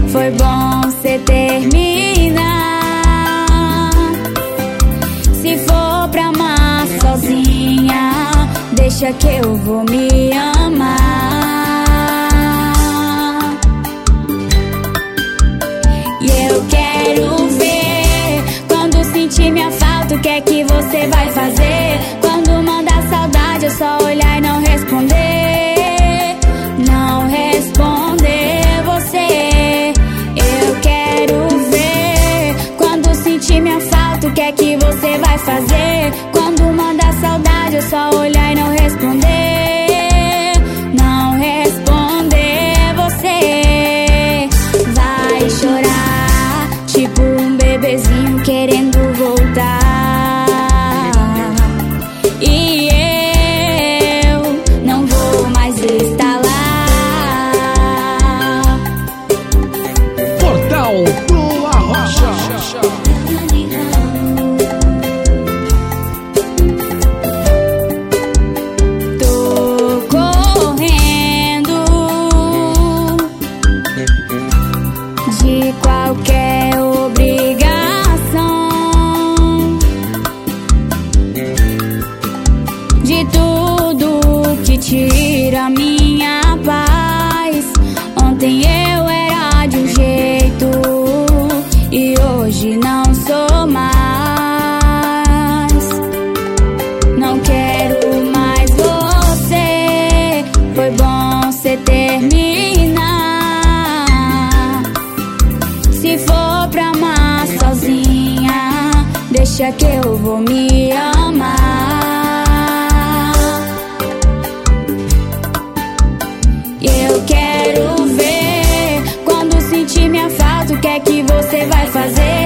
Foi bom cê terminar. Se for pra amar sozinha, deixa que eu vou me amar. E eu quero ver quando sentir minha falta, o que é que você vai fazer? Quando mandar saudade, eu só olhar e não responder. Não responder você. Eu quero ver quando sentir minha falta, o que é que você vai fazer? Quando mandar saudade, eu só olhar e não responder. Não responder você. Vai chorar, tipo um bebezinho querendo voltar. E eu não vou mais estar lá. Portal do Arrocha. Tô correndo de qualquer obrigação, de tudo que tira minha paz. Ontem eu era de um jeito e hoje não sou mais. Não quero mais você. Foi bom cê terminar. Se for pra amar sozinha, deixa que eu vou me amar. E eu quero ver quando sentir minha falta, o que é que você vai fazer?